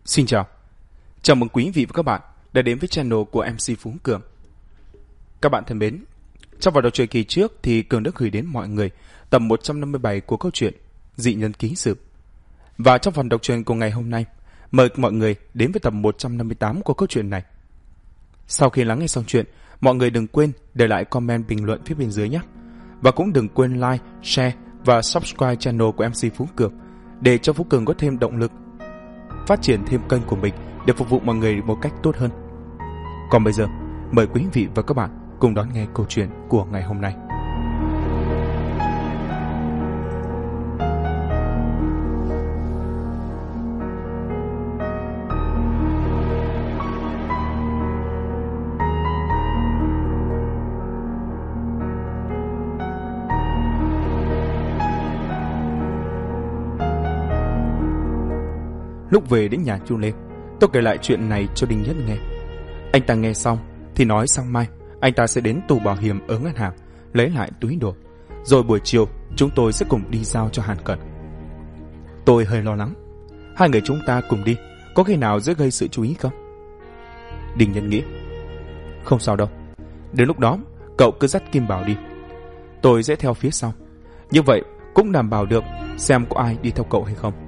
Xin chào. Chào mừng quý vị và các bạn đã đến với channel của MC Phú Cường. Các bạn thân mến, trong vào đầu truyện kỳ trước thì Cường đã gửi đến mọi người tập 157 của câu chuyện Dị Nhân Ký Sự. Và trong phần đọc truyện của ngày hôm nay, mời mọi người đến với tập 158 của câu chuyện này. Sau khi lắng nghe xong chuyện, mọi người đừng quên để lại comment bình luận phía bên dưới nhé. Và cũng đừng quên like, share và subscribe channel của MC Phú Cường để cho Phú Cường có thêm động lực phát triển thêm kênh của mình để phục vụ mọi người một cách tốt hơn. Còn bây giờ, mời quý vị và các bạn cùng đón nghe câu chuyện của ngày hôm nay. Lúc về đến nhà Chu Lê, tôi kể lại chuyện này cho Đinh Nhất nghe. Anh ta nghe xong thì nói sáng mai anh ta sẽ đến tủ bảo hiểm ở ngân hàng lấy lại túi đồ, rồi buổi chiều chúng tôi sẽ cùng đi giao cho Hàn Cẩn. Tôi hơi lo lắng, hai người chúng ta cùng đi có khi nào dễ gây sự chú ý không? Đinh Nhất nghĩ, không sao đâu, đến lúc đó cậu cứ dắt Kim Bảo đi, tôi sẽ theo phía sau, như vậy cũng đảm bảo được xem có ai đi theo cậu hay không.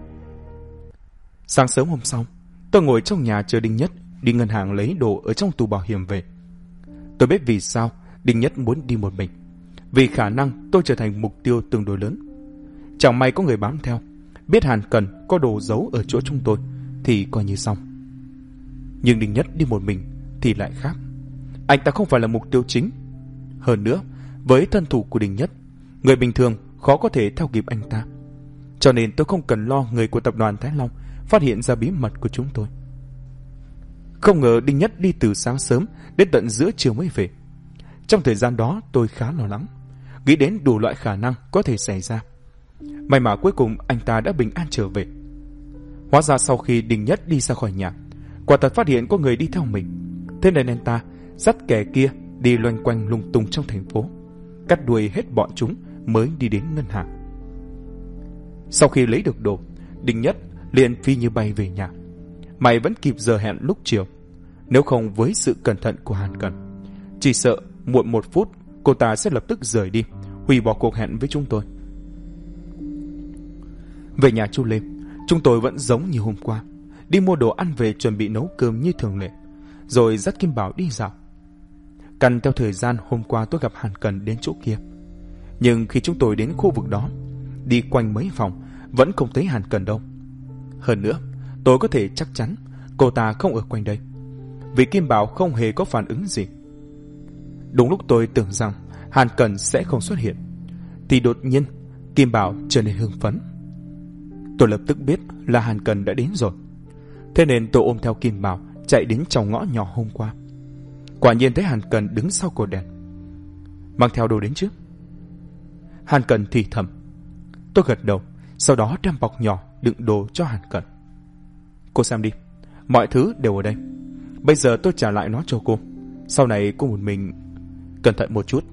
Sáng sớm hôm sau, tôi ngồi trong nhà chờ Đinh Nhất đi ngân hàng lấy đồ ở trong tủ bảo hiểm về. Tôi biết vì sao Đinh Nhất muốn đi một mình, vì khả năng tôi trở thành mục tiêu tương đối lớn. Chẳng may có người bám theo, biết Hàn Cẩn có đồ giấu ở chỗ chúng tôi thì coi như xong. Nhưng Đinh Nhất đi một mình thì lại khác. Anh ta không phải là mục tiêu chính. Hơn nữa, với thân thủ của Đinh Nhất, người bình thường khó có thể theo kịp anh ta. Cho nên tôi không cần lo người của tập đoàn Thái Long phát hiện ra bí mật của chúng tôi. Không ngờ Đinh Nhất đi từ sáng sớm đến tận giữa chiều mới về. Trong thời gian đó tôi khá lo lắng, nghĩ đến đủ loại khả năng có thể xảy ra. May mà cuối cùng anh ta đã bình an trở về. Hóa ra sau khi Đinh Nhất đi ra khỏi nhà, quả thật phát hiện có người đi theo mình. Thế nên anh ta dắt kẻ kia đi loanh quanh lung tung trong thành phố, cắt đuôi hết bọn chúng mới đi đến ngân hàng. Sau khi lấy được đồ, Đinh Nhất liền phi như bay về nhà. Mày vẫn kịp giờ hẹn lúc chiều. Nếu không với sự cẩn thận của Hàn Cẩn, chỉ sợ muộn 1 phút cô ta sẽ lập tức rời đi, hủy bỏ cuộc hẹn với chúng tôi. Về nhà Chu Lê, chúng tôi vẫn giống như hôm qua, đi mua đồ ăn về chuẩn bị nấu cơm như thường lệ, rồi dắt Kim Bảo đi dạo. Căn theo thời gian hôm qua tôi gặp Hàn Cẩn đến chỗ kia. Nhưng khi chúng tôi đến khu vực đó, đi quanh mấy vòng vẫn không thấy Hàn Cẩn đâu. Hơn nữa, tôi có thể chắc chắn cô ta không ở quanh đây, vì Kim Bảo không hề có phản ứng gì. Đúng lúc tôi tưởng rằng Hàn Cẩn sẽ không xuất hiện, thì đột nhiên Kim Bảo trở nên hưng phấn. Tôi lập tức biết là Hàn Cẩn đã đến rồi. Thế nên tôi ôm theo Kim Bảo chạy đến trong ngõ nhỏ hôm qua. Quả nhiên thấy Hàn Cẩn đứng sau cột đèn. Mang theo đồ đến chứ? Hàn Cẩn thì thầm. Tôi gật đầu, sau đó đem bọc nhỏ đựng đồ cho Hàn Cẩn. Cô xem đi, mọi thứ đều ở đây. Bây giờ tôi trả lại nó cho cô. Sau này cô một mình cẩn thận một chút.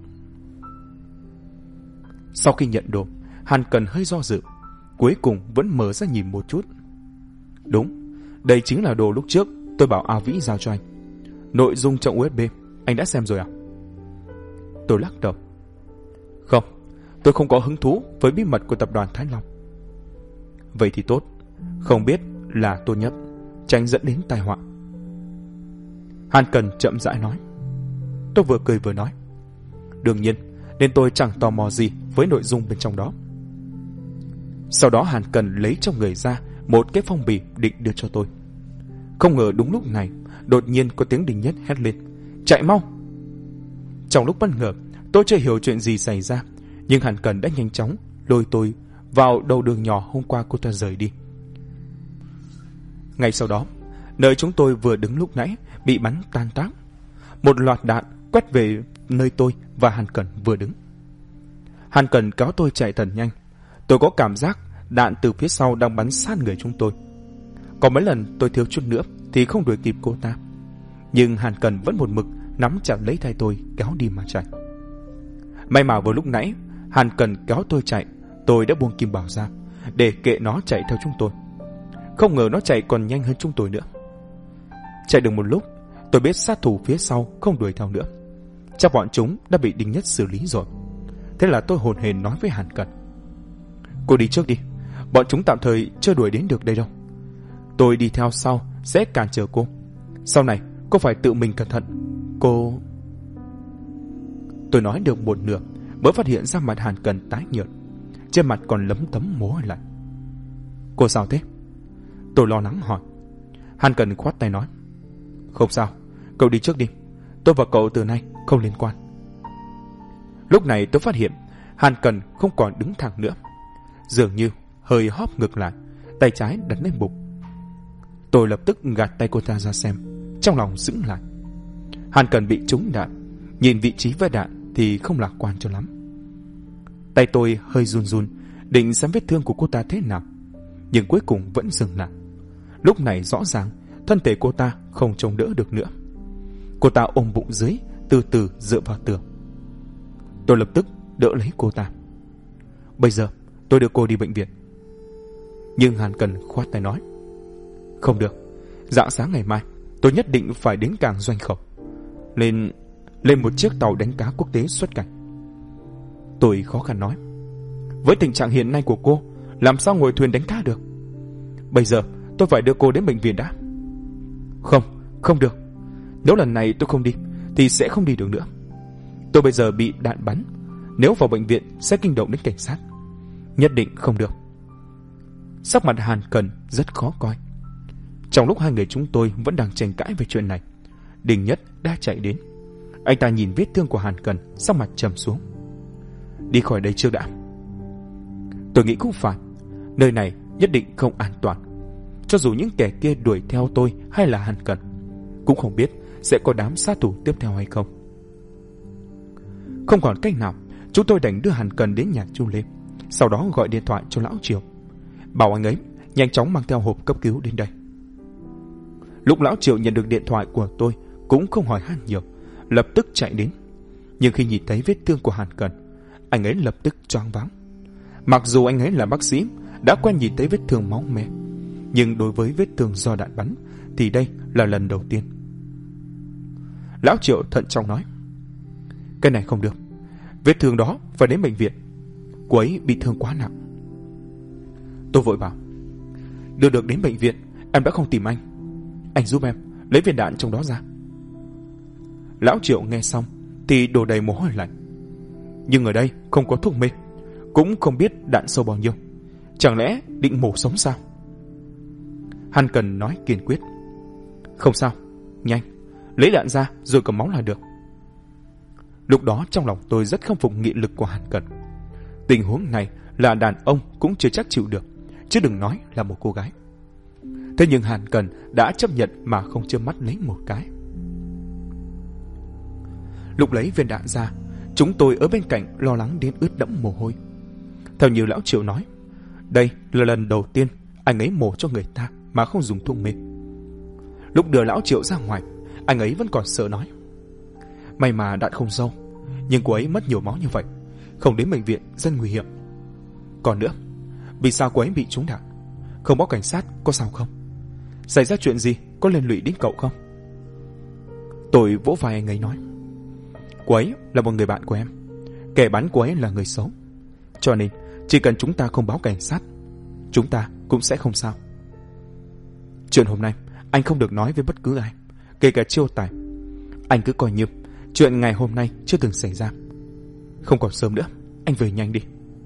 Sau khi nhận đồ, Hàn Cẩn hơi do dự, cuối cùng vẫn mở ra nhìn một chút. Đúng, đây chính là đồ lúc trước tôi bảo A Vĩ giao cho anh. Nội dung trong USB anh đã xem rồi à? Tôi lắc đầu. Không, tôi không có hứng thú với bí mật của tập đoàn Thái Long. Vậy thì tốt, không biết là tốt nhất, tránh dẫn đến tai họa. Hàn Cẩn chậm rãi nói. Tôi vừa cười vừa nói. Đương nhiên, nên tôi chẳng tò mò gì với nội dung bên trong đó. Sau đó Hàn Cẩn lấy trong người ra một cái phong bì định đưa cho tôi. Không ngờ đúng lúc này, đột nhiên có tiếng Đinh Nhất hét lên. Chạy mau! Trong lúc bất ngờ, tôi chưa hiểu chuyện gì xảy ra, nhưng Hàn Cẩn đã nhanh chóng lôi tôi vào đầu đường nhỏ hôm qua cô ta rời đi. Ngay sau đó, nơi chúng tôi vừa đứng lúc nãy bị bắn tan tác. Một loạt đạn quét về nơi tôi và Hàn Cẩn vừa đứng. Hàn Cẩn kéo tôi chạy thật nhanh. Tôi có cảm giác đạn từ phía sau đang bắn sát người chúng tôi. Có mấy lần tôi thiếu chút nữa thì không đuổi kịp cô ta, nhưng Hàn Cẩn vẫn một mực nắm chặt lấy tay tôi kéo đi mà chạy. May mà vừa lúc nãy Hàn Cẩn kéo tôi chạy, tôi đã buông Kim Bảo ra để kệ nó chạy theo chúng tôi. Không ngờ nó chạy còn nhanh hơn chúng tôi nữa. Chạy được một lúc, tôi biết sát thủ phía sau không đuổi theo nữa. Chắc bọn chúng đã bị Đinh Nhất xử lý rồi. Thế là tôi hồn hển nói với Hàn Cẩn: cô đi trước đi, bọn chúng tạm thời chưa đuổi đến được đây đâu. Tôi đi theo sau sẽ cản trở cô. Sau này cô phải tự mình cẩn thận. Cô... Tôi nói được một nửa mới phát hiện ra mặt Hàn Cẩn tái nhợt, trên mặt còn lấm tấm mồ hôi lạnh. Cô sao thế? Tôi lo lắng hỏi. Hàn Cẩn khoát tay nói: không sao, cậu đi trước đi, tôi và cậu từ nay không liên quan. Lúc này tôi phát hiện Hàn Cẩn không còn đứng thẳng nữa, dường như hơi hóp ngược lại, tay trái đặt lên bụng. Tôi lập tức gạt tay cô ta ra xem, trong lòng sững lại. Hàn Cẩn bị trúng đạn, nhìn vị trí vết đạn thì không lạc quan cho lắm. Tay tôi hơi run run, định xem vết thương của cô ta thế nào, nhưng cuối cùng vẫn dừng lại. Lúc này rõ ràng thân thể cô ta không chống đỡ được nữa. Cô ta ôm bụng dưới, từ từ dựa vào tường. Tôi lập tức đỡ lấy cô ta. Bây giờ tôi đưa cô đi bệnh viện. Nhưng Hàn Cẩn khoát tay nói: không được, rạng sáng ngày mai tôi nhất định phải đến cảng Doanh Khẩu, lên một chiếc tàu đánh cá quốc tế xuất cảnh. Tôi khó khăn nói: với tình trạng hiện nay của cô, làm sao ngồi thuyền đánh cá được? Bây giờ tôi phải đưa cô đến bệnh viện đã. Không được. Nếu lần này tôi không đi thì sẽ không đi được nữa. Tôi bây giờ bị đạn bắn, nếu vào bệnh viện sẽ kinh động đến cảnh sát. Nhất định không được. Sắc mặt Hàn Cẩn rất khó coi. Trong lúc hai người chúng tôi vẫn đang tranh cãi về chuyện này, Đinh Nhất đã chạy đến. Anh ta nhìn vết thương của Hàn Cẩn, sắc mặt trầm xuống. Đi khỏi đây trước đã. Tôi nghĩ cũng phải, nơi này nhất định không an toàn. Cho dù những kẻ kia đuổi theo tôi hay là Hàn Cẩn, cũng không biết sẽ có đám sát thủ tiếp theo hay không. Không còn cách nào, chúng tôi đành đưa Hàn Cẩn đến nhà Chu Lê, sau đó gọi điện thoại cho lão Triệu, bảo anh ấy nhanh chóng mang theo hộp cấp cứu đến đây. Lúc lão Triệu nhận được điện thoại của tôi cũng không hỏi han nhiều, lập tức chạy đến. Nhưng khi nhìn thấy vết thương của Hàn Cẩn, anh ấy lập tức choáng váng. Mặc dù anh ấy là bác sĩ, đã quen nhìn thấy vết thương máu me, nhưng đối với vết thương do đạn bắn thì đây là lần đầu tiên. Lão Triệu thận trọng nói: cái này không được, vết thương đó phải đến bệnh viện, cô ấy bị thương quá nặng. Tôi vội bảo: đưa được đến bệnh viện em đã không tìm anh giúp em lấy viên đạn trong đó ra. Lão Triệu nghe xong thì đổ đầy mồ hôi lạnh. Nhưng ở đây không có thuốc mê, cũng không biết đạn sâu bao nhiêu, chẳng lẽ định mổ sống sao? Hàn Cẩn nói kiên quyết: không sao, nhanh, lấy đạn ra rồi cầm máu là được. Lúc đó trong lòng tôi rất khâm phục nghị lực của Hàn Cẩn. Tình huống này là đàn ông cũng chưa chắc chịu được, chứ đừng nói là một cô gái. Thế nhưng Hàn Cẩn đã chấp nhận mà không chớp mắt lấy một cái. Lúc lấy viên đạn ra, chúng tôi ở bên cạnh lo lắng đến ướt đẫm mồ hôi. Theo như lão Triệu nói, đây là lần đầu tiên anh ấy mổ cho người ta mà không dùng thuốc mê. Lúc đưa lão Triệu ra ngoài, anh ấy vẫn còn sợ nói: may mà đạn không sâu, nhưng cô ấy mất nhiều máu như vậy, không đến bệnh viện rất nguy hiểm. Còn nữa, vì sao cô ấy bị trúng đạn? Không báo cảnh sát có sao không? Xảy ra chuyện gì có liên lụy đến cậu không? Tôi vỗ vai anh ấy nói: cô ấy là một người bạn của em, kẻ bắn cô ấy là người xấu, cho nên chỉ cần chúng ta không báo cảnh sát, chúng ta cũng sẽ không sao. Chuyện hôm nay anh không được nói với bất cứ ai, kể cả Chiêu Tài. Anh cứ coi như chuyện ngày hôm nay chưa từng xảy ra. Không còn sớm nữa, anh về nhanh đi.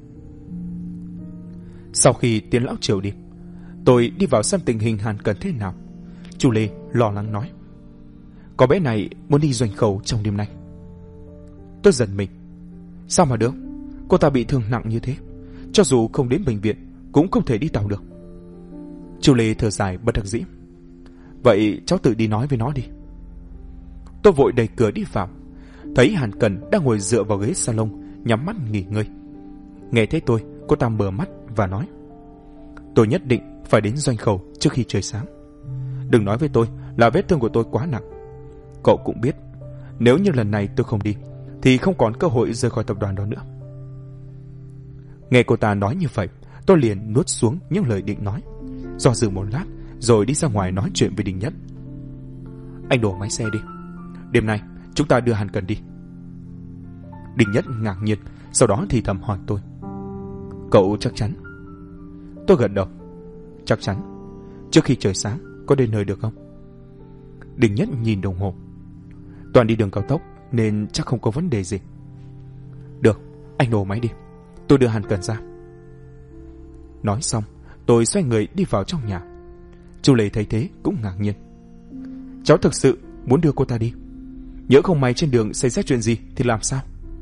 Sau khi tiến lão Triều đi, tôi đi vào xem tình hình Hàn Cẩn thế nào. Chu Lê lo lắng nói: có bé này muốn đi Doanh Khẩu trong đêm nay. Tôi giật mình: sao mà được, cô ta bị thương nặng như thế, cho dù không đến bệnh viện cũng không thể đi tàu được. Chu Lê thở dài bất đắc dĩ: vậy cháu tự đi nói với nó đi. Tôi vội đẩy cửa đi vào, thấy Hàn Cẩn đang ngồi dựa vào ghế salon nhắm mắt nghỉ ngơi. Nghe thấy tôi, cô ta mở mắt và nói: tôi nhất định phải đến Doanh Khẩu trước khi trời sáng. Đừng nói với tôi là vết thương của tôi quá nặng. Cậu cũng biết, nếu như lần này tôi không đi thì không còn cơ hội rời khỏi tập đoàn đó nữa. Nghe cô ta nói như vậy, tôi liền nuốt xuống những lời định nói, do dự một lát rồi đi ra ngoài nói chuyện với Đinh Nhất. Anh đổ máy xe đi, đêm nay chúng ta đưa Hàn Cần đi. Đinh Nhất ngạc nhiên, sau đó thì thầm hỏi tôi. Cậu chắc chắn? Tôi gật đầu. Chắc chắn. Trước khi trời sáng có đến nơi được không? Đinh Nhất nhìn đồng hồ. Toàn đi đường cao tốc nên chắc không có vấn đề gì. Được, anh nổ máy đi, tôi đưa Hàn Cần ra. Nói xong tôi xoay người đi vào trong nhà. Chu Lệ thấy thế cũng ngạc nhiên. Cháu thực sự muốn đưa cô ta đi? Nhỡ không may trên đường xảy ra chuyện gì thì làm sao?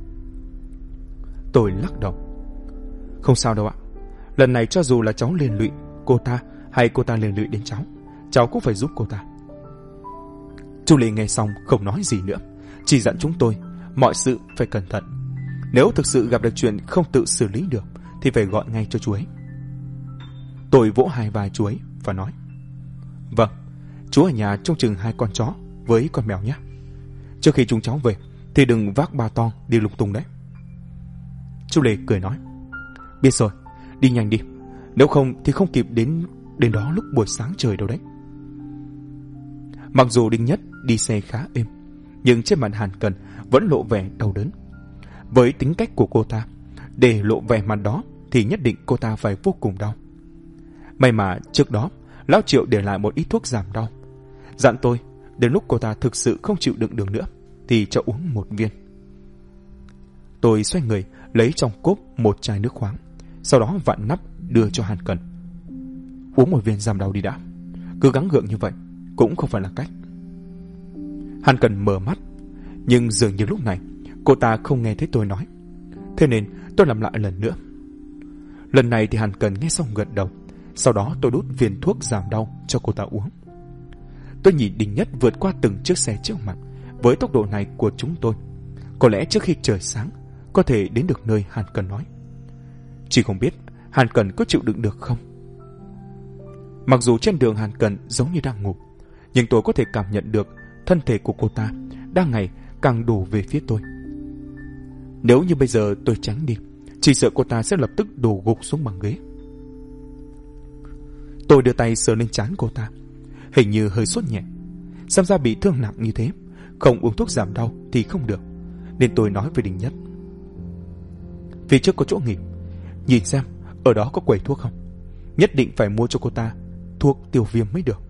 Tôi lắc đầu. Không sao đâu ạ. Lần này cho dù là cháu liên lụy cô ta hay cô ta liên lụy đến cháu cũng phải giúp cô ta. Chu Lệ nghe xong không nói gì nữa, chỉ dặn chúng tôi mọi sự phải cẩn thận. Nếu thực sự gặp được chuyện không tự xử lý được thì phải gọi ngay cho chú ấy. Tôi vỗ hai vai chú ấy và nói. Vâng, chú ở nhà trông chừng 2 con chó với con mèo nhé. Trước khi chúng cháu về thì đừng vác ba toang đi lung tung đấy. Chu Lệ cười nói. Biết rồi, đi nhanh đi, nếu không thì không kịp đến đó lúc buổi sáng trời đâu đấy. Mặc dù Đinh Nhất đi xe khá êm, nhưng trên mặt Hàn Cần vẫn lộ vẻ đau đớn. Với tính cách của cô ta, để lộ vẻ mặt đó thì nhất định cô ta phải vô cùng đau. May mà trước đó Lão Triệu để lại một ít thuốc giảm đau, dặn tôi đến lúc cô ta thực sự không chịu đựng được nữa thì cho uống 1 viên. Tôi xoay người lấy trong cốp một chai nước khoáng, sau đó vặn nắp đưa cho Hàn Cần. Uống 1 viên giảm đau đi đã, cứ gắng gượng như vậy cũng không phải là cách. Hàn Cần mở mắt, nhưng dường như lúc này cô ta không nghe thấy tôi nói, thế nên tôi làm lại lần nữa. Lần này thì Hàn Cần nghe xong gật đầu, sau đó tôi đút viên thuốc giảm đau cho cô ta uống. Tôi nhìn Đinh Nhất vượt qua từng chiếc xe trước mặt. Với tốc độ này của chúng tôi, có lẽ trước khi trời sáng có thể đến được nơi Hàn Cần nói. Chỉ không biết Hàn Cần có chịu đựng được không. Mặc dù trên đường Hàn Cần giống như đang ngủ, nhưng tôi có thể cảm nhận được thân thể của cô ta đang ngày càng đổ về phía tôi. Nếu như bây giờ tôi tránh đi, chỉ sợ cô ta sẽ lập tức đổ gục xuống bằng ghế. Tôi đưa tay sờ lên trán cô ta, hình như hơi sốt nhẹ. Xem ra bị thương nặng như thế, không uống thuốc giảm đau thì không được, nên tôi nói với Đinh Nhất. Phía trước có chỗ nghỉ, nhìn xem ở đó có quầy thuốc không. Nhất định phải mua cho cô ta thuốc tiêu viêm mới được.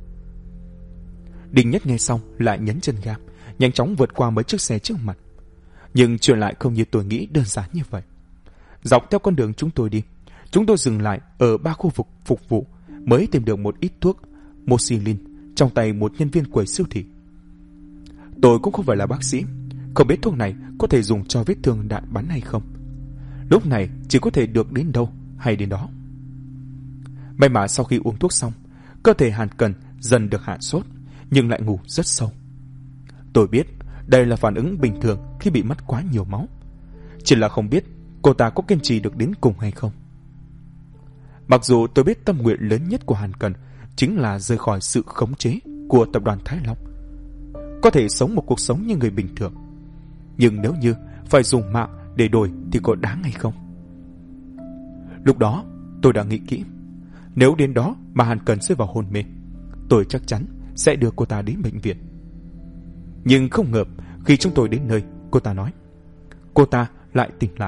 Đinh Nhất nghe xong lại nhấn chân ga, nhanh chóng vượt qua mấy chiếc xe trước mặt. Nhưng chuyện lại không như tôi nghĩ đơn giản như vậy. Dọc theo con đường chúng tôi đi, chúng tôi dừng lại ở 3 khu vực phục vụ mới tìm được một ít thuốc Moxilin trong tay một nhân viên quầy siêu thị. Tôi cũng không phải là bác sĩ, không biết thuốc này có thể dùng cho vết thương đạn bắn hay không. Lúc này chỉ có thể được đến đâu hay đến đó. May mà sau khi uống thuốc xong, cơ thể Hàn Cần dần được hạ sốt, nhưng lại ngủ rất sâu. Tôi biết đây là phản ứng bình thường khi bị mất quá nhiều máu, chỉ là không biết cô ta có kiên trì được đến cùng hay không. Mặc dù tôi biết tâm nguyện lớn nhất của Hàn Cần chính là rời khỏi sự khống chế của tập đoàn Thái Long, có thể sống một cuộc sống như người bình thường, nhưng nếu như phải dùng mạng để đổi thì có đáng hay không? Lúc đó tôi đã nghĩ kỹ, nếu đến đó mà Hàn Cần rơi vào hôn mê, tôi chắc chắn sẽ đưa cô ta đến bệnh viện. Nhưng không ngờ khi chúng tôi đến nơi, cô ta nói cô ta lại tỉnh lại.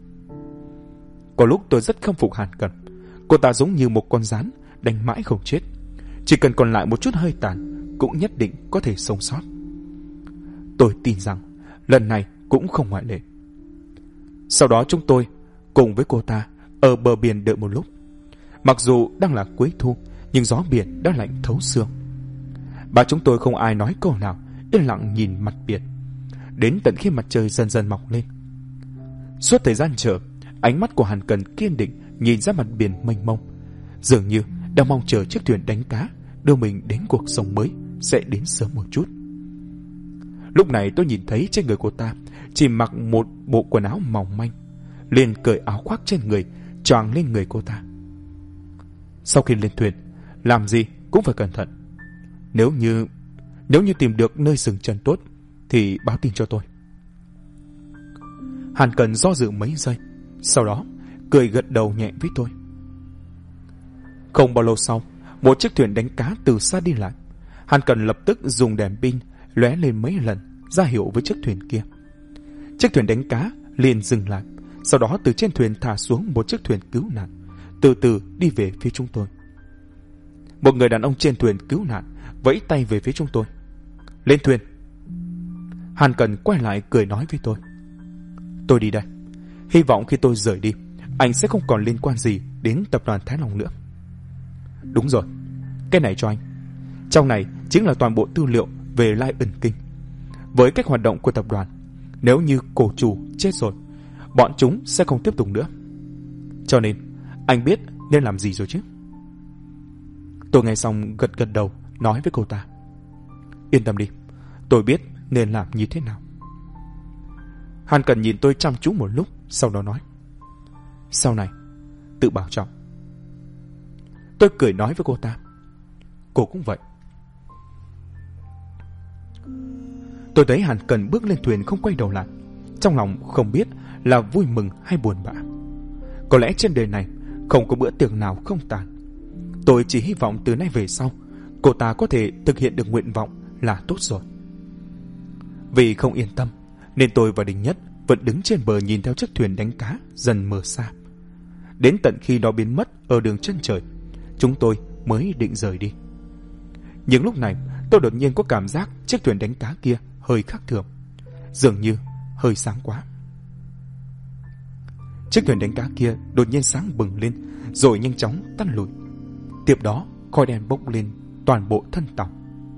Có lúc tôi rất khâm phục Hàn Cần. Cô ta giống như một con gián đánh mãi không chết, chỉ cần còn lại một chút hơi tàn cũng nhất định có thể sống sót. Tôi tin rằng lần này cũng không ngoại lệ. Sau đó chúng tôi cùng với cô ta ở bờ biển đợi một lúc. Mặc dù đang là cuối thu, nhưng gió biển đã lạnh thấu xương. Ba chúng tôi không ai nói câu nào, yên lặng nhìn mặt biển, đến tận khi mặt trời dần dần mọc lên. Suốt thời gian chờ, ánh mắt của Hàn Cần kiên định nhìn ra mặt biển mênh mông, dường như đang mong chờ chiếc thuyền đánh cá đưa mình đến cuộc sống mới sẽ đến sớm một chút. Lúc này tôi nhìn thấy trên người cô ta chỉ mặc một bộ quần áo mỏng manh, liền cởi áo khoác trên người choàng lên người cô ta. Sau khi lên thuyền, làm gì cũng phải cẩn thận. Nếu như tìm được nơi dừng chân tốt thì báo tin cho tôi. Hàn Cần do dự mấy giây, sau đó cười gật đầu nhẹ với tôi. Không bao lâu sau, Một chiếc thuyền đánh cá từ xa đi lại. Hàn Cẩn lập tức dùng đèn pin lóe lên mấy lần ra hiệu với chiếc thuyền kia. Chiếc thuyền đánh cá liền dừng lại. Sau đó từ trên thuyền thả xuống một chiếc thuyền cứu nạn, từ từ đi về phía chúng tôi. Một người đàn ông trên thuyền cứu nạn vẫy tay về phía chúng tôi. Lên thuyền. Hàn Cẩn quay lại cười nói với tôi. Tôi đi đây. Hy vọng khi tôi rời đi, anh sẽ không còn liên quan gì đến tập đoàn Thái Long nữa. Đúng rồi, cái này cho anh. Trong này chính là toàn bộ tư liệu về Lion King. Với cách hoạt động của tập đoàn, nếu như cổ chủ chết rồi, bọn chúng sẽ không tiếp tục nữa. Cho nên anh biết nên làm gì rồi chứ? Tôi nghe xong gật gật đầu, nói với cô ta. Yên tâm đi, tôi biết nên làm như thế nào. Hàn Cẩn nhìn tôi chăm chú một lúc, sau đó nói. Sau này tự bảo trọng. Tôi cười nói với cô ta. Cô cũng vậy. Tôi thấy Hàn Cẩn bước lên thuyền không quay đầu lại. Trong lòng không biết là vui mừng hay buồn bã. Có lẽ trên đời này không có bữa tiệc nào không tàn. Tôi chỉ hy vọng từ nay về sau cô ta có thể thực hiện được nguyện vọng là tốt rồi. Vì không yên tâm nên tôi và Đình Nhất vẫn đứng trên bờ nhìn theo chiếc thuyền đánh cá dần mờ xa. Đến tận khi nó biến mất ở đường chân trời, chúng tôi mới định rời đi. Nhưng lúc này tôi đột nhiên có cảm giác chiếc thuyền đánh cá kia hơi khác thường, dường như hơi sáng quá. Chiếc thuyền đánh cá kia đột nhiên sáng bừng lên rồi nhanh chóng tắt lụi. Tiếp đó khói đen bốc lên toàn bộ thân tàu.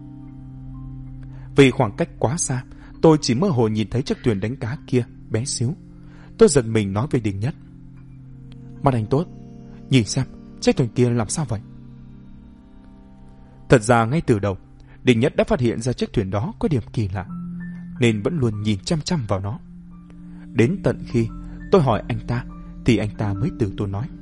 Vì khoảng cách quá xa, tôi chỉ mơ hồ nhìn thấy chiếc thuyền đánh cá kia bé xíu. Tôi giật mình nói với Đình Nhất. Mắt anh tốt, nhìn xem chiếc thuyền kia làm sao vậy? Thật ra ngay từ đầu, Đình Nhất đã phát hiện ra chiếc thuyền đó có điểm kỳ lạ, nên vẫn luôn nhìn chăm chăm vào nó. Đến tận khi tôi hỏi anh ta thì anh ta mới từ tôi nói.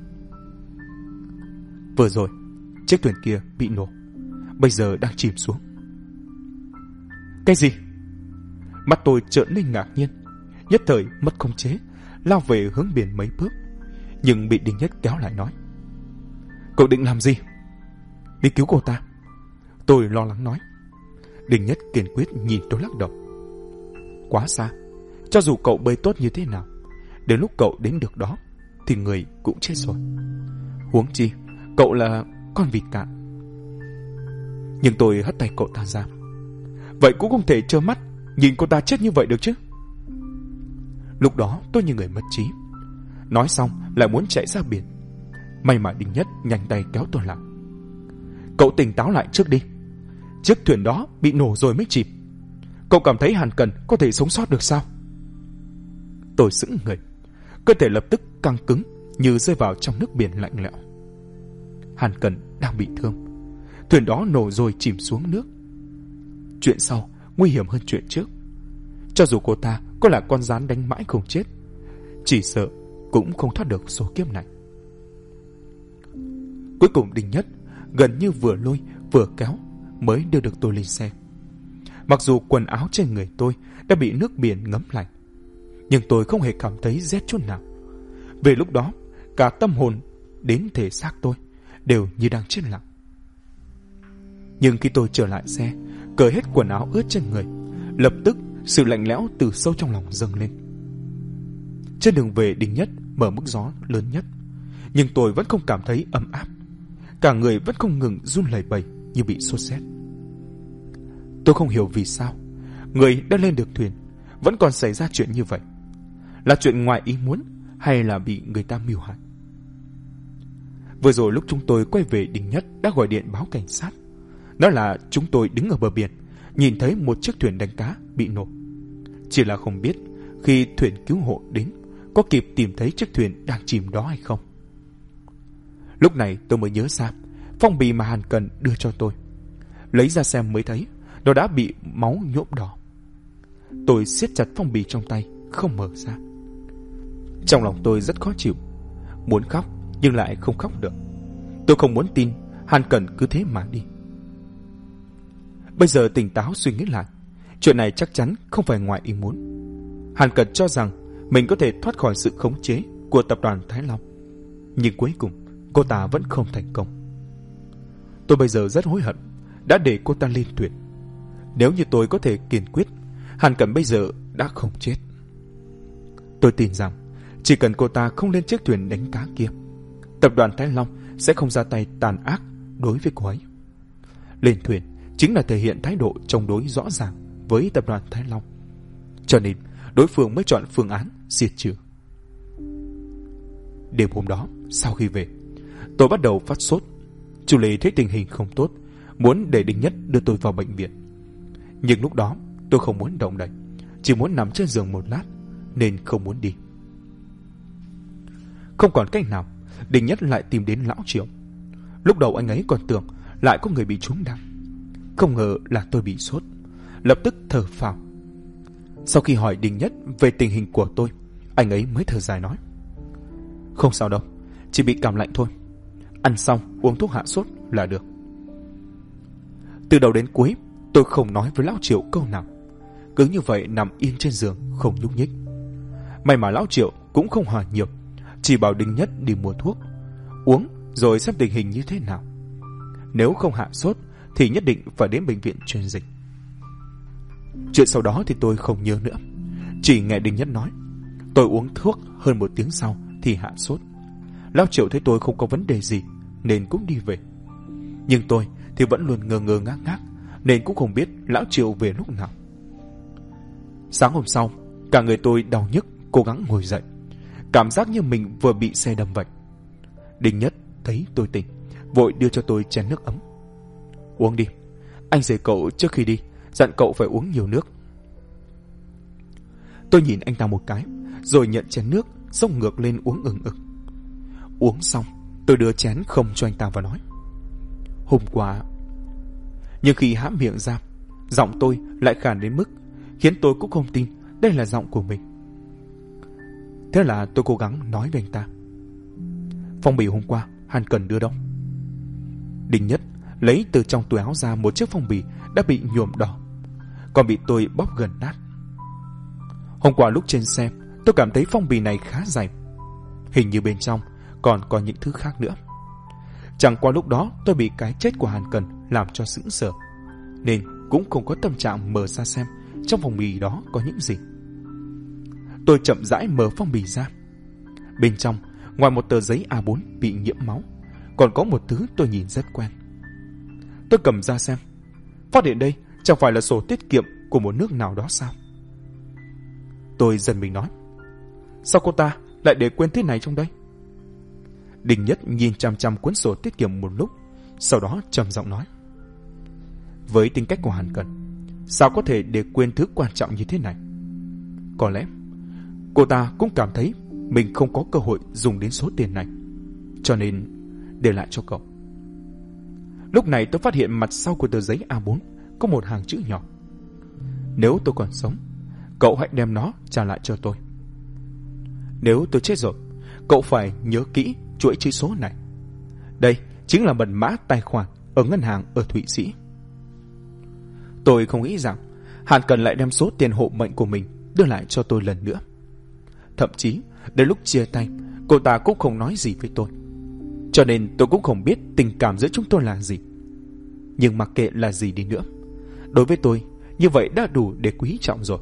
Vừa rồi chiếc thuyền kia bị nổ, bây giờ đang chìm xuống. Cái gì? Mắt tôi trợn lên ngạc nhiên, nhất thời mất khống chế, lao về hướng biển mấy bước, nhưng bị Đình Nhất kéo lại nói. Cậu định làm gì? Đi cứu cô ta. Tôi lo lắng nói. Đình Nhất kiên quyết nhìn tôi lắc đầu. Quá xa, cho dù cậu bơi tốt như thế nào, đến lúc cậu đến được đó thì người cũng chết rồi. Huống chi cậu là con vịt cạn. Nhưng tôi hất tay cậu ta ra. Vậy cũng không thể trơ mắt nhìn cô ta chết như vậy được chứ. Lúc đó tôi như người mất trí, nói xong lại muốn chạy ra biển. May mà Đình Nhất nhanh tay kéo tôi lại. Cậu tỉnh táo lại trước đi. Chiếc thuyền đó bị nổ rồi mới chìm. Cậu cảm thấy Hàn Cẩn có thể sống sót được sao? Tôi sững người, cơ thể lập tức căng cứng như rơi vào trong nước biển lạnh lẽo. Hàn Cẩn đang bị thương, thuyền đó nổ rồi chìm xuống nước. Chuyện sau nguy hiểm hơn chuyện trước. Cho dù cô ta có là con rắn đánh mãi không chết, chỉ sợ cũng không thoát được số kiếp này. Cuối cùng Đình Nhất gần như vừa lôi vừa kéo mới đưa được tôi lên xe. Mặc dù quần áo trên người tôi đã bị nước biển ngấm lạnh, nhưng tôi không hề cảm thấy rét chút nào. Về lúc đó, cả tâm hồn đến thể xác tôi đều như đang chết lặng. Nhưng khi tôi trở lại xe, cởi hết quần áo ướt trên người, lập tức sự lạnh lẽo từ sâu trong lòng dâng lên. Trên đường về, Đình Nhất mở mức gió lớn nhất, nhưng tôi vẫn không cảm thấy ấm áp. Cả người vẫn không ngừng run lẩy bẩy như bị sốt rét. Tôi không hiểu vì sao người đã lên được thuyền vẫn còn xảy ra chuyện như vậy. Là chuyện ngoài ý muốn hay là bị người ta mưu hại? Vừa rồi lúc chúng tôi quay về, Đình Nhất đã gọi điện báo cảnh sát. Nói là chúng tôi đứng ở bờ biển nhìn thấy một chiếc thuyền đánh cá bị nổ. Chỉ là không biết khi thuyền cứu hộ đến có kịp tìm thấy chiếc thuyền đang chìm đó hay không. Lúc này tôi mới nhớ ra phong bì mà Hàn Cẩn đưa cho tôi. Lấy ra xem mới thấy nó đã bị máu nhuộm đỏ. Tôi siết chặt phong bì trong tay không mở ra. Trong lòng tôi rất khó chịu, muốn khóc nhưng lại không khóc được. Tôi không muốn tin Hàn Cẩn cứ thế mà đi. Bây giờ tỉnh táo suy nghĩ lại, chuyện này chắc chắn không phải ngoài ý muốn. Hàn Cẩn cho rằng mình có thể thoát khỏi sự khống chế của tập đoàn Thái Long, nhưng cuối cùng cô ta vẫn không thành công. Tôi bây giờ rất hối hận đã để cô ta lên thuyền. Nếu như tôi có thể kiên quyết, Hàn Cẩn bây giờ đã không chết. Tôi tin rằng chỉ cần cô ta không lên chiếc thuyền đánh cá kia, tập đoàn Thái Long sẽ không ra tay tàn ác đối với cô ấy. Lên thuyền chính là thể hiện thái độ chống đối rõ ràng với tập đoàn Thái Long, cho nên đối phương mới chọn phương án diệt trừ. Đêm hôm đó, sau khi về, tôi bắt đầu phát sốt. Chu Lê thấy tình hình không tốt, muốn để Đinh Nhất đưa tôi vào bệnh viện. Nhưng lúc đó tôi không muốn động đậy, chỉ muốn nằm trên giường một lát, nên không muốn đi. Không còn cách nào, Đinh Nhất lại tìm đến lão Triệu. Lúc đầu anh ấy còn tưởng lại có người bị trúng đạn, không ngờ là tôi bị sốt, lập tức thở phào. Sau khi hỏi Đinh Nhất về tình hình của tôi, anh ấy mới thở dài nói: không sao đâu, chỉ bị cảm lạnh thôi, ăn xong uống thuốc hạ sốt là được. Từ đầu đến cuối tôi không nói với lão Triệu câu nào, cứ như vậy nằm yên trên giường không nhúc nhích. May mà lão Triệu cũng không hỏi nhiều, chỉ bảo Đinh Nhất đi mua thuốc uống rồi xem tình hình như thế nào. Nếu không hạ sốt thì nhất định phải đến bệnh viện chuyên dịch. Chuyện sau đó thì tôi không nhớ nữa, chỉ nghe Đinh Nhất nói tôi uống thuốc hơn 1 tiếng sau thì hạ sốt. Lão Triệu thấy tôi không có vấn đề gì nên cũng đi về, nhưng tôi thì vẫn luôn ngơ ngơ ngác ngác, nên cũng không biết lão Triệu về lúc nào. Sáng hôm sau, cả người tôi đau nhức, cố gắng ngồi dậy, cảm giác như mình vừa bị xe đâm vậy. Đinh Nhất thấy tôi tỉnh, vội đưa cho tôi chén nước ấm. Uống đi, anh dạy cậu trước khi đi, dặn cậu phải uống nhiều nước. Tôi nhìn anh ta một cái, rồi nhận chén nước, xông ngược lên uống ừng ực. Uống xong, tôi đưa chén không cho anh ta và nói: hôm qua. Nhưng khi há miệng ra, giọng tôi lại khàn đến mức khiến tôi cũng không tin đây là giọng của mình. Thế là tôi cố gắng nói với anh ta: phong bì hôm qua Hàn Cần đưa đâu? Đinh Nhất lấy từ trong túi áo ra một chiếc phong bì đã bị nhuộm đỏ, còn bị tôi bóp gần nát. Hôm qua lúc trên xe, tôi cảm thấy phong bì này khá dày, hình như bên trong còn có những thứ khác nữa. Chẳng qua lúc đó tôi bị cái chết của Hàn Cần làm cho sững sờ, nên cũng không có tâm trạng mở ra xem trong phong bì đó có những gì. Tôi chậm rãi mở phong bì ra. Bên trong, ngoài một tờ giấy A4 bị nhiễm máu, còn có một thứ tôi nhìn rất quen. Tôi cầm ra xem, phát hiện đây chẳng phải là sổ tiết kiệm của một nước nào đó sao? Tôi giật mình nói: sao cô ta lại để quên thứ này trong đây? Đinh Nhất nhìn chằm chằm cuốn sổ tiết kiệm một lúc, sau đó trầm giọng nói: với tính cách của Hàn Cần, sao có thể để quên thứ quan trọng như thế này? Có lẽ cô ta cũng cảm thấy mình không có cơ hội dùng đến số tiền này, cho nên để lại cho cậu. Lúc này tôi phát hiện mặt sau của tờ giấy A4 có một hàng chữ nhỏ: nếu tôi còn sống, cậu hãy đem nó trả lại cho tôi. Nếu tôi chết rồi, cậu phải nhớ kỹ chuỗi chữ số này. Đây chính là mật mã tài khoản ở ngân hàng ở Thụy Sĩ. Tôi không nghĩ rằng Hàn Cần lại đem số tiền hộ mệnh của mình đưa lại cho tôi lần nữa. Thậm chí đến lúc chia tay, cô ta cũng không nói gì với tôi, cho nên tôi cũng không biết tình cảm giữa chúng tôi là gì. Nhưng mặc kệ là gì đi nữa, đối với tôi như vậy đã đủ để quý trọng rồi.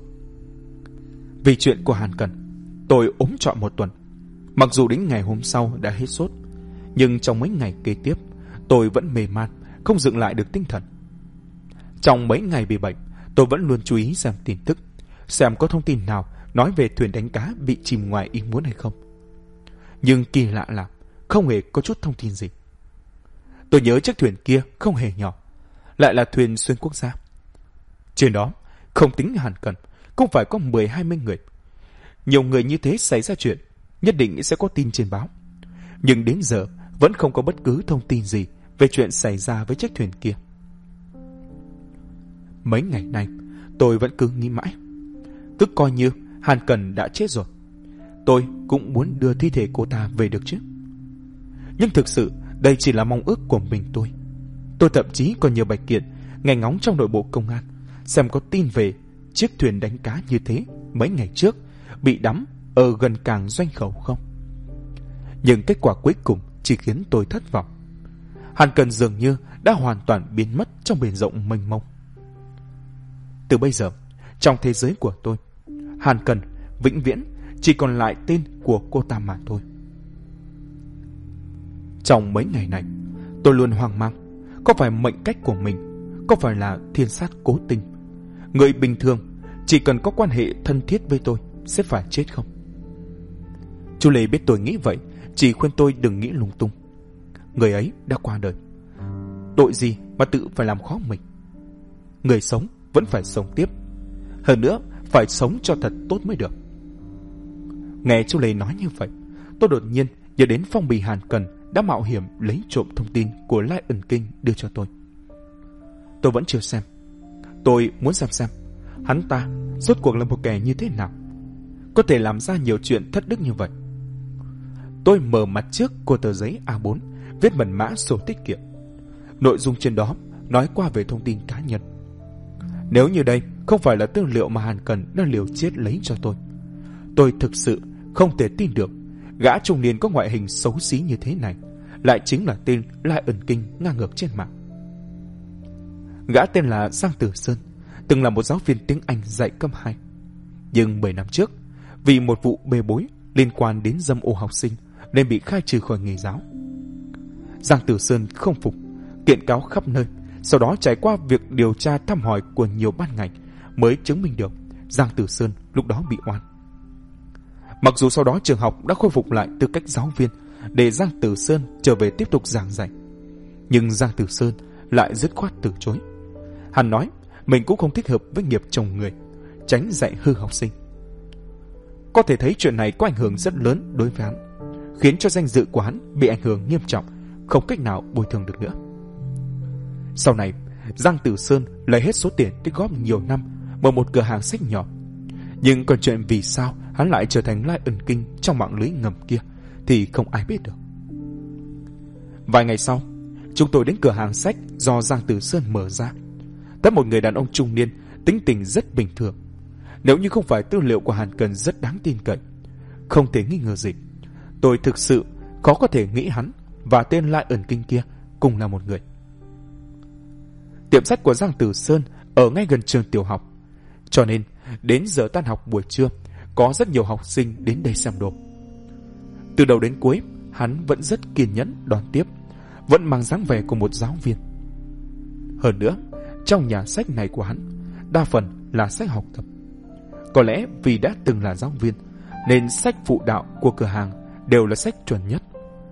Vì chuyện của Hàn Cần, tôi ốm trọn 1 tuần. Mặc dù đến ngày hôm sau đã hết sốt, nhưng trong mấy ngày kế tiếp tôi vẫn mê man, không dựng lại được tinh thần. Trong mấy ngày bị bệnh, tôi vẫn luôn chú ý xem tin tức, xem có thông tin nào nói về thuyền đánh cá bị chìm ngoài ý muốn hay không. Nhưng kỳ lạ là không hề có chút thông tin gì. Tôi nhớ chiếc thuyền kia không hề nhỏ, lại là thuyền xuyên quốc gia. Trên đó, không tính Hàn Cần, cũng phải có 10-20 người. Nhiều người như thế xảy ra chuyện, nhất định sẽ có tin trên báo. Nhưng đến giờ vẫn không có bất cứ thông tin gì về chuyện xảy ra với chiếc thuyền kia. Mấy ngày nay, tôi vẫn cứ nghĩ mãi, cứ coi như Hàn Cần đã chết rồi. Tôi cũng muốn đưa thi thể cô ta về được chứ. Nhưng thực sự đây chỉ là mong ước của mình tôi. Tôi thậm chí còn nhờ Bạch Kiện nghe ngóng trong nội bộ công an, xem có tin về chiếc thuyền đánh cá như thế mấy ngày trước bị đắm ở gần cảng Doanh Khẩu không. Nhưng kết quả cuối cùng chỉ khiến tôi thất vọng. Hàn Cần dường như đã hoàn toàn biến mất trong biển rộng mênh mông. Từ bây giờ, trong thế giới của tôi, Hàn Cần vĩnh viễn chỉ còn lại tên của cô ta mà thôi. Trong mấy ngày này, tôi luôn hoang mang. Có phải mệnh cách của mình? Có phải là thiên sát cố tình? Người bình thường chỉ cần có quan hệ thân thiết với tôi sẽ phải chết không? Chú Lê biết tôi nghĩ vậy, chỉ khuyên tôi đừng nghĩ lung tung. Người ấy đã qua đời, tội gì mà tự phải làm khó mình? Người sống vẫn phải sống tiếp, hơn nữa phải sống cho thật tốt mới được. Nghe chú Lê nói như vậy, tôi đột nhiên nhớ đến phong bì Hàn Cần đã mạo hiểm lấy trộm thông tin của Lai Ẩn Kinh đưa cho tôi. Tôi vẫn chưa xem. Tôi muốn xem hắn ta rốt cuộc là một kẻ như thế nào, có thể làm ra nhiều chuyện thất đức như vậy. Tôi mở mặt trước của tờ giấy A4, viết mật mã sổ tiết kiệm. Nội dung trên đó nói qua về thông tin cá nhân. Nếu như đây không phải là tư liệu mà Hàn Cần đã liều chết lấy cho tôi thực sự không thể tin được gã trung niên có ngoại hình xấu xí như thế này lại chính là tên Lai Ẩn Kinh ngang ngược trên mạng. Gã tên là Giang Tử Sơn, từng là một giáo viên tiếng Anh dạy cấp 2. Nhưng 7 năm trước, vì một vụ bê bối liên quan đến dâm ô học sinh nên bị khai trừ khỏi nghề giáo. Giang Tử Sơn không phục, kiện cáo khắp nơi, sau đó trải qua việc điều tra thăm hỏi của nhiều ban ngành mới chứng minh được Giang Tử Sơn lúc đó bị oan. Mặc dù sau đó trường học đã khôi phục lại tư cách giáo viên để Giang Tử Sơn trở về tiếp tục giảng dạy, nhưng Giang Tử Sơn lại dứt khoát từ chối. Hắn nói mình cũng không thích hợp với nghiệp chồng người, tránh dạy hư học sinh. Có thể thấy chuyện này có ảnh hưởng rất lớn đối với hắn, khiến cho danh dự của hắn bị ảnh hưởng nghiêm trọng, không cách nào bồi thường được nữa. Sau này, Giang Tử Sơn lấy hết số tiền tích góp nhiều năm mở một cửa hàng sách nhỏ. Nhưng còn chuyện vì sao hắn lại trở thành Lai Ẩn Kinh trong mạng lưới ngầm kia thì không ai biết được. Vài ngày sau, chúng tôi đến cửa hàng sách do Giang Tử Sơn mở ra. Tới một người đàn ông trung niên, tính tình rất bình thường. Nếu như không phải tư liệu của Hàn Cần rất đáng tin cậy, không thể nghi ngờ gì, tôi thực sự khó có thể nghĩ hắn và tên Lai Ẩn Kinh kia cùng là một người. Tiệm sách của Giang Tử Sơn ở ngay gần trường tiểu học, cho nên đến giờ tan học buổi trưa có rất nhiều học sinh đến đây xem đồ. Từ đầu đến cuối, hắn vẫn rất kiên nhẫn đón tiếp, vẫn mang dáng vẻ của một giáo viên. Hơn nữa, trong nhà sách này của hắn, đa phần là sách học tập. Có lẽ vì đã từng là giáo viên, nên sách phụ đạo của cửa hàng đều là sách chuẩn nhất.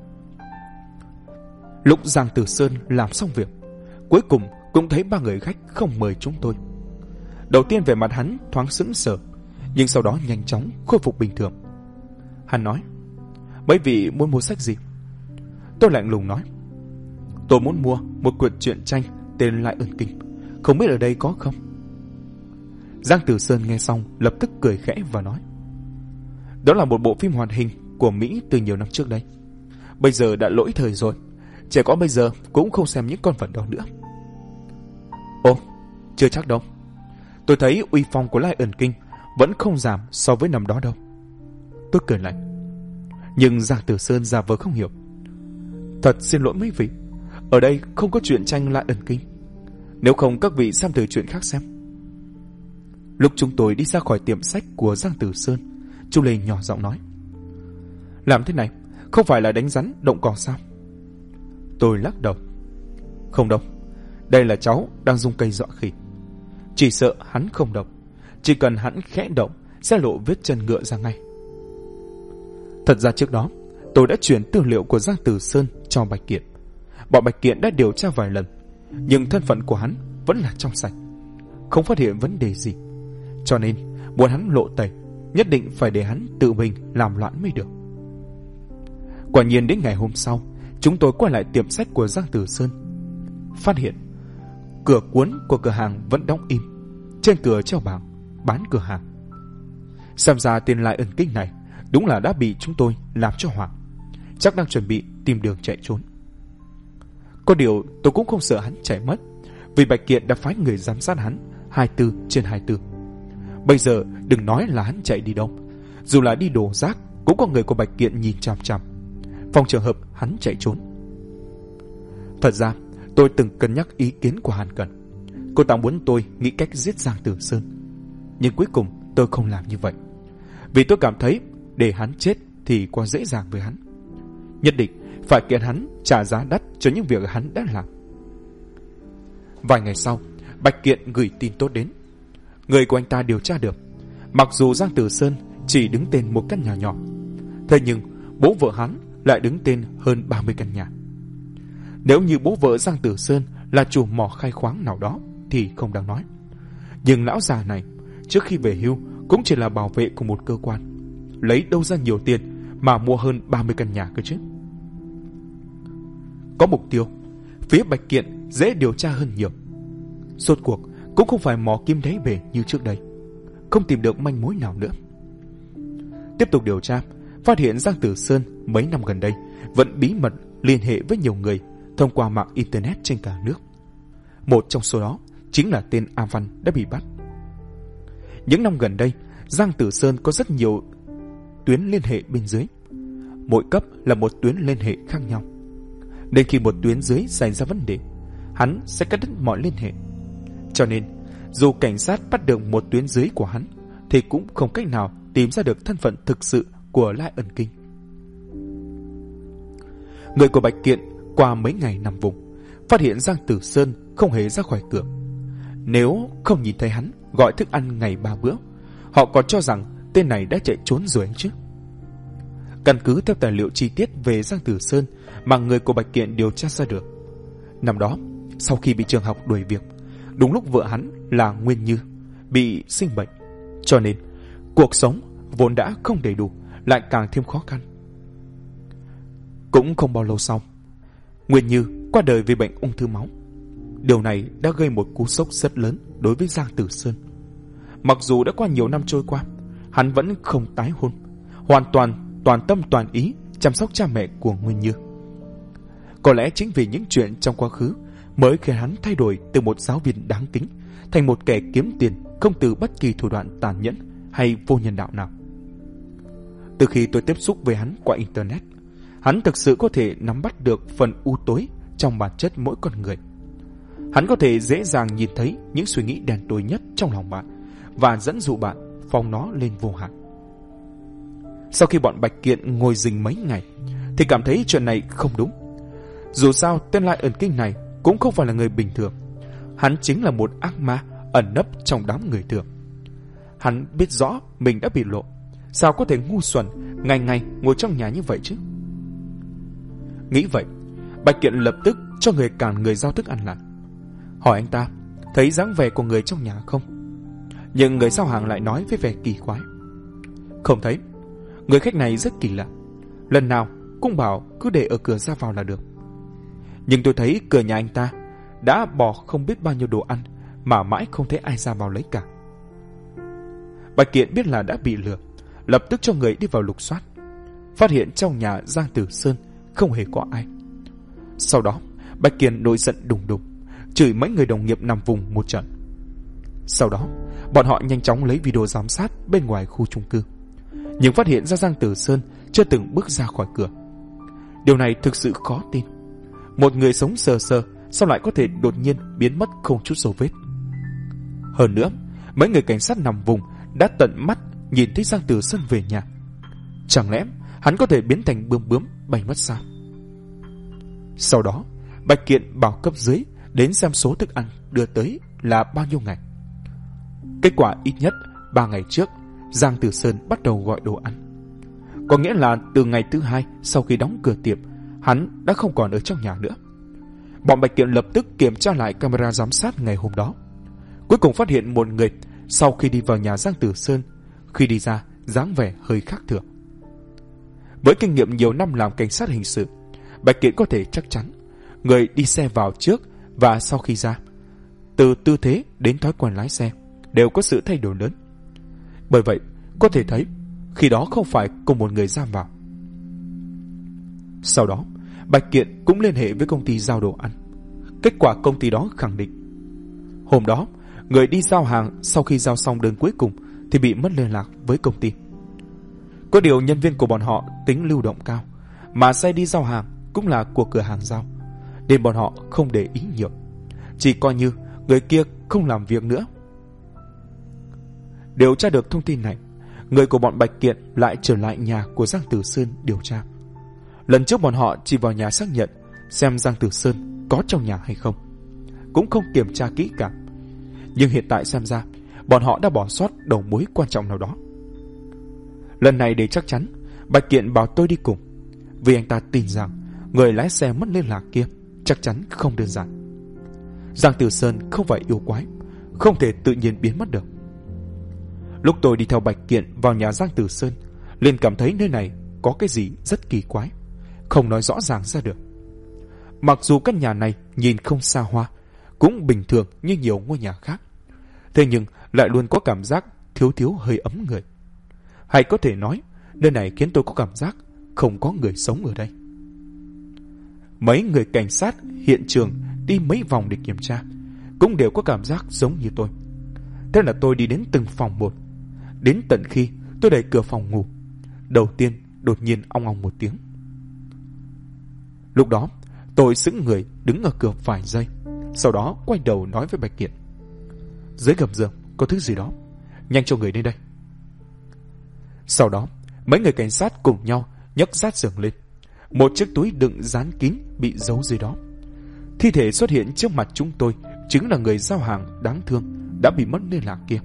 Lúc Giang Tử Sơn làm xong việc, cuối cùng cũng thấy ba người khách không mời chúng tôi. Đầu tiên về mặt hắn thoáng sững sờ, nhưng sau đó nhanh chóng khôi phục bình thường. Hắn nói, mấy vị muốn mua sách gì? Tôi lạnh lùng nói, tôi muốn mua một quyển truyện tranh tên Lai Ẩn Kinh, không biết ở đây có không? Giang Tử Sơn nghe xong lập tức cười khẽ và nói, đó là một bộ phim hoạt hình của Mỹ từ nhiều năm trước đây. Bây giờ đã lỗi thời rồi, trẻ con bây giờ cũng không xem những con vật đó nữa. Ồ, chưa chắc đâu. Tôi thấy uy phong của Lai Ẩn Kinh vẫn không giảm so với năm đó đâu. Tôi cười lạnh. Nhưng Giang Tử Sơn giả vờ không hiểu. Thật xin lỗi mấy vị, ở đây không có truyện tranh Lai Ẩn Kinh. Nếu không các vị xem thử chuyện khác xem. Lúc chúng tôi đi ra khỏi tiệm sách của Giang Tử Sơn, chú Lê nhỏ giọng nói, làm thế này không phải là đánh rắn động cỏ sao? Tôi lắc đầu. Không đâu, đây là cháu đang dùng cây dọa khỉ. Chỉ sợ hắn không động, chỉ cần hắn khẽ động sẽ lộ vết chân ngựa ra ngay. Thật ra trước đó tôi đã chuyển tư liệu của Giang Tử Sơn cho Bạch Kiện. Bọn Bạch Kiện đã điều tra vài lần, nhưng thân phận của hắn vẫn là trong sạch, không phát hiện vấn đề gì. Cho nên muốn hắn lộ tẩy, nhất định phải để hắn tự mình làm loạn mới được. Quả nhiên đến ngày hôm sau, chúng tôi quay lại tiệm sách của Giang Tử Sơn, phát hiện cửa cuốn của cửa hàng vẫn đóng im, trên cửa treo bảng bán cửa hàng. Xem ra tên Lai Ẩn Kinh này đúng là đã bị chúng tôi làm cho hoảng, chắc đang chuẩn bị tìm đường chạy trốn. Có điều tôi cũng không sợ hắn chạy mất, vì Bạch Kiện đã phái người giám sát hắn 24/24. Bây giờ đừng nói là hắn chạy đi đâu, dù là đi đổ rác cũng có người của Bạch Kiện nhìn chằm chằm, phòng trường hợp hắn chạy trốn. Thật ra Tôi từng cân nhắc ý kiến của Hàn Cẩn. Cô ta muốn tôi nghĩ cách giết Giang Tử Sơn. Nhưng cuối cùng tôi không làm như vậy. Vì tôi cảm thấy để hắn chết thì quá dễ dàng với hắn. Nhất định phải kiện hắn trả giá đắt cho những việc hắn đã làm. Vài ngày sau, Bạch Kiện gửi tin tốt đến. Người của anh ta điều tra được, mặc dù Giang Tử Sơn chỉ đứng tên một căn nhà nhỏ, thế nhưng bố vợ hắn lại đứng tên hơn 30 căn nhà. Nếu như bố vợ Giang Tử Sơn là chủ mỏ khai khoáng nào đó thì không đáng nói. Nhưng lão già này trước khi về hưu cũng chỉ là bảo vệ của một cơ quan, lấy đâu ra nhiều tiền mà mua hơn 30 căn nhà cơ chứ. Có mục tiêu, phía Bạch Kiện dễ điều tra hơn nhiều. Rốt cuộc cũng không phải mò kim đáy bể như trước đây, không tìm được manh mối nào nữa. Tiếp tục điều tra, phát hiện Giang Tử Sơn mấy năm gần đây vẫn bí mật liên hệ với nhiều người thông qua mạng internet trên cả nước. Một trong số đó chính là tên A Văn đã bị bắt. Những năm gần đây, Giang Tử Sơn có rất nhiều tuyến liên hệ bên dưới. Mỗi cấp là một tuyến liên hệ khác nhau. Nên khi một tuyến dưới xảy ra vấn đề, hắn sẽ cắt đứt mọi liên hệ. Cho nên, dù cảnh sát bắt được một tuyến dưới của hắn, thì cũng không cách nào tìm ra được thân phận thực sự của Lai Ân Kinh. Người của Bạch Kiện qua mấy ngày nằm vùng, phát hiện Giang Tử Sơn không hề ra khỏi cửa. Nếu không nhìn thấy hắn gọi thức ăn ngày 3 bữa, họ còn cho rằng tên này đã chạy trốn rồi chứ. Căn cứ theo tài liệu chi tiết về Giang Tử Sơn mà người của Bạch Kiện điều tra ra được, năm đó sau khi bị trường học đuổi việc, đúng lúc vợ hắn là Nguyên Như bị sinh bệnh, cho nên cuộc sống vốn đã không đầy đủ lại càng thêm khó khăn. Cũng không bao lâu sau, Nguyên Như qua đời vì bệnh ung thư máu. Điều này đã gây một cú sốc rất lớn đối với Giang Tử Sơn. Mặc dù đã qua nhiều năm trôi qua, hắn vẫn không tái hôn, hoàn toàn tâm toàn ý chăm sóc cha mẹ của Nguyên Như. Có lẽ chính vì những chuyện trong quá khứ mới khiến hắn thay đổi từ một giáo viên đáng kính thành một kẻ kiếm tiền không từ bất kỳ thủ đoạn tàn nhẫn hay vô nhân đạo nào. Từ khi tôi tiếp xúc với hắn qua internet, hắn thực sự có thể nắm bắt được phần u tối trong bản chất mỗi con người. Hắn có thể dễ dàng nhìn thấy những suy nghĩ đen tối nhất trong lòng bạn và dẫn dụ bạn phóng nó lên vô hạn. Sau khi bọn Bạch Kiện ngồi rình mấy ngày thì cảm thấy chuyện này không đúng. Dù sao tên Lai Ẩn Kinh này cũng không phải là người bình thường. Hắn chính là một ác ma ẩn nấp trong đám người thường. Hắn biết rõ mình đã bị lộ, sao có thể ngu xuẩn ngày ngày ngồi trong nhà như vậy chứ. Nghĩ vậy, Bạch Kiện lập tức cho người cản người giao thức ăn lại, hỏi anh ta thấy dáng vẻ của người trong nhà không. Nhưng người giao hàng lại nói với vẻ kỳ quái: không thấy. Người khách này rất kỳ lạ, lần nào cũng bảo cứ để ở cửa ra vào là được. Nhưng tôi thấy cửa nhà anh ta đã bỏ không biết bao nhiêu đồ ăn mà mãi không thấy ai ra vào lấy cả. Bạch Kiện biết là đã bị lừa, lập tức cho người đi vào lục soát, phát hiện trong nhà Giang Tử Sơn không hề có ai. Sau đó Bạch Kiện nổi giận đùng đùng, chửi mấy người đồng nghiệp nằm vùng một trận. Sau đó bọn họ nhanh chóng lấy video giám sát bên ngoài khu chung cư, nhưng phát hiện ra Giang Tử Sơn chưa từng bước ra khỏi cửa. Điều này thực sự khó tin. Một người sống sờ sờ sao lại có thể đột nhiên biến mất không chút dấu vết. Hơn nữa, mấy người cảnh sát nằm vùng đã tận mắt nhìn thấy Giang Tử Sơn về nhà. Chẳng lẽ hắn có thể biến thành bướm bướm bay mất sao? Sau đó Bạch Kiện bảo cấp dưới đến xem số thức ăn đưa tới là bao nhiêu ngày. Kết quả ít nhất 3 ngày trước Giang Tử Sơn bắt đầu gọi đồ ăn. Có nghĩa là từ ngày thứ 2 sau khi đóng cửa tiệm, hắn đã không còn ở trong nhà nữa. Bọn Bạch Kiện lập tức kiểm tra lại camera giám sát ngày hôm đó. Cuối cùng phát hiện một người sau khi đi vào nhà Giang Tử Sơn, khi đi ra dáng vẻ hơi khác thường. Với kinh nghiệm nhiều năm làm cảnh sát hình sự, Bạch Kiện có thể chắc chắn người đi xe vào trước và sau khi ra, từ tư thế đến thói quen lái xe, đều có sự thay đổi lớn. Bởi vậy có thể thấy khi đó không phải cùng một người ra vào. Sau đó Bạch Kiện cũng liên hệ với công ty giao đồ ăn. Kết quả công ty đó khẳng định hôm đó người đi giao hàng sau khi giao xong đơn cuối cùng thì bị mất liên lạc với công ty. Có điều nhân viên của bọn họ tính lưu động cao, mà xe đi giao hàng cũng là của cửa hàng giao, nên bọn họ không để ý nhiều, chỉ coi như người kia không làm việc nữa. Điều tra được thông tin này, người của bọn Bạch Kiện lại trở lại nhà của Giang Tử Sơn điều tra. Lần trước bọn họ chỉ vào nhà xác nhận xem Giang Tử Sơn có trong nhà hay không, cũng không kiểm tra kỹ cả. Nhưng hiện tại xem ra bọn họ đã bỏ sót đầu mối quan trọng nào đó. Lần này để chắc chắn, Bạch Kiện bảo tôi đi cùng, vì anh ta tin rằng người lái xe mất liên lạc kia chắc chắn không đơn giản. Giang Tử Sơn không phải yêu quái, không thể tự nhiên biến mất được. Lúc tôi đi theo Bạch Kiện vào nhà Giang Tử Sơn, liền cảm thấy nơi này có cái gì rất kỳ quái, không nói rõ ràng ra được. Mặc dù căn nhà này nhìn không xa hoa, cũng bình thường như nhiều ngôi nhà khác, thế nhưng lại luôn có cảm giác thiếu thiếu hơi ấm người. Hay có thể nói, nơi này khiến tôi có cảm giác không có người sống ở đây. Mấy người cảnh sát hiện trường đi mấy vòng để kiểm tra, cũng đều có cảm giác giống như tôi. Thế là tôi đi đến từng phòng một, đến tận khi tôi đẩy cửa phòng ngủ, đầu tiên đột nhiên ong ong một tiếng. Lúc đó tôi sững người đứng ở cửa vài giây, sau đó quay đầu nói với Bạch Kiện: dưới gầm giường có thứ gì đó, nhanh cho người đến đây. Sau đó mấy người cảnh sát cùng nhau nhấc rát giường lên. Một chiếc túi đựng dán kín bị giấu dưới đó. Thi thể xuất hiện trước mặt chúng tôi chính là người giao hàng đáng thương đã bị mất liên lạc kia.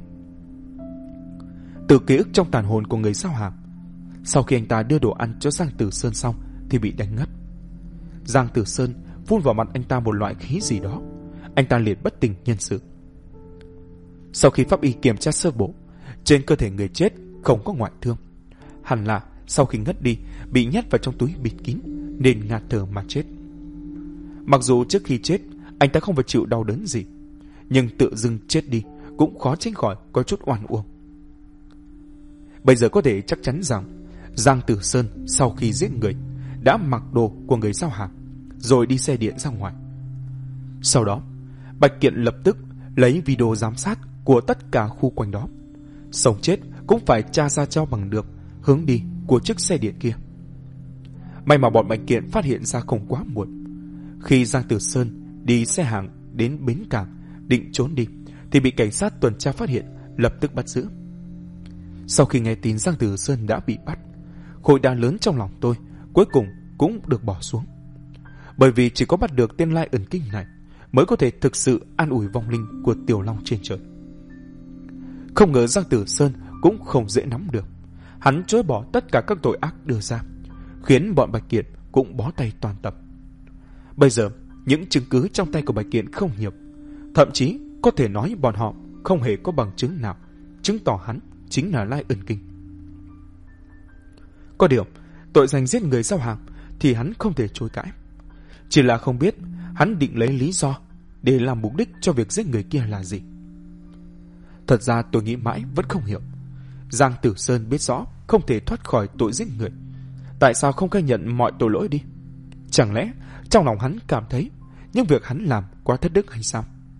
Từ ký ức trong tàn hồn của người giao hàng, sau khi anh ta đưa đồ ăn cho Giang Tử Sơn xong thì bị đánh ngất. Giang Tử Sơn phun vào mặt anh ta một loại khí gì đó, anh ta liền bất tỉnh nhân sự. Sau khi pháp y kiểm tra sơ bộ, trên cơ thể người chết không có ngoại thương, hẳn là sau khi ngất đi bị nhét vào trong túi bịt kín nên ngạt thở mà chết. Mặc dù trước khi chết anh ta không phải chịu đau đớn gì, nhưng tự dưng chết đi cũng khó tránh khỏi có chút oan uổng. Bây giờ có thể chắc chắn rằng Giang Tử Sơn sau khi giết người đã mặc đồ của người giao hàng rồi đi xe điện ra ngoài. Sau đó Bạch Kiện lập tức lấy video giám sát của tất cả khu quanh đó, sống chết cũng phải tra ra cho bằng được hướng đi của chiếc xe điện kia. May mà bọn Bạch Kiện phát hiện ra không quá muộn. Khi Giang Tử Sơn đi xe hàng đến bến cảng định trốn đi thì bị cảnh sát tuần tra phát hiện, lập tức bắt giữ. Sau khi nghe tin Giang Tử Sơn đã bị bắt, khối đá lớn trong lòng tôi cuối cùng cũng được bỏ xuống. Bởi vì chỉ có bắt được tên Lai ẩn kinh này mới có thể thực sự an ủi vong linh của Tiểu Long trên trời. Không ngờ Giang Tử Sơn cũng không dễ nắm được. Hắn chối bỏ tất cả các tội ác đưa ra, khiến bọn Bạch Kiện cũng bó tay toàn tập. Bây giờ những chứng cứ trong tay của Bạch Kiện không nhiều, thậm chí có thể nói bọn họ không hề có bằng chứng nào chứng tỏ hắn chính là Lai ẩn kinh. Có điều tội danh giết người giao hàng thì hắn không thể chối cãi, chỉ là không biết hắn định lấy lý do để làm mục đích cho việc giết người kia là gì. Thật ra tôi nghĩ mãi vẫn không hiểu, Giang Tử Sơn biết rõ không thể thoát khỏi tội giết người, tại sao không khai nhận mọi tội lỗi đi? Chẳng lẽ trong lòng hắn cảm thấy những việc hắn làm quá thất đức hay sao?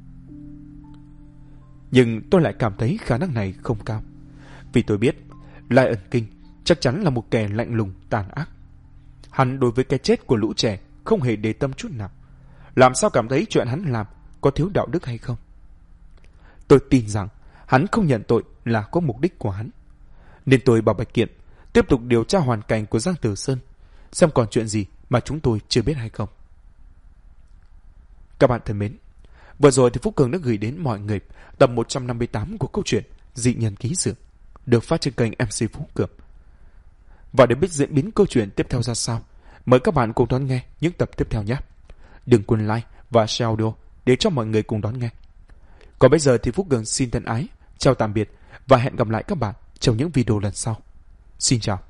Nhưng tôi lại cảm thấy khả năng này không cao, vì tôi biết Lai ẩn kinh chắc chắn là một kẻ lạnh lùng tàn ác. Hắn đối với cái chết của lũ trẻ không hề để tâm chút nào, làm sao cảm thấy chuyện hắn làm có thiếu đạo đức hay không? Tôi tin rằng hắn không nhận tội là có mục đích của hắn, nên tôi bảo Bạch Kiện tiếp tục điều tra hoàn cảnh của Giang Tử Sơn, xem còn chuyện gì mà chúng tôi chưa biết hay không. Các bạn thân mến, vừa rồi thì Phúc Cường đã gửi đến mọi người tập 158 của câu chuyện Dị Nhân Ký Sự, được phát trên kênh MC Phú Cường. Và để biết diễn biến câu chuyện tiếp theo ra sao, mời các bạn cùng đón nghe những tập tiếp theo nhé. Đừng quên like và share audio để cho mọi người cùng đón nghe. Còn bây giờ thì Phúc Cường xin thân ái chào tạm biệt và hẹn gặp lại các bạn trong những video lần sau. Xin chào.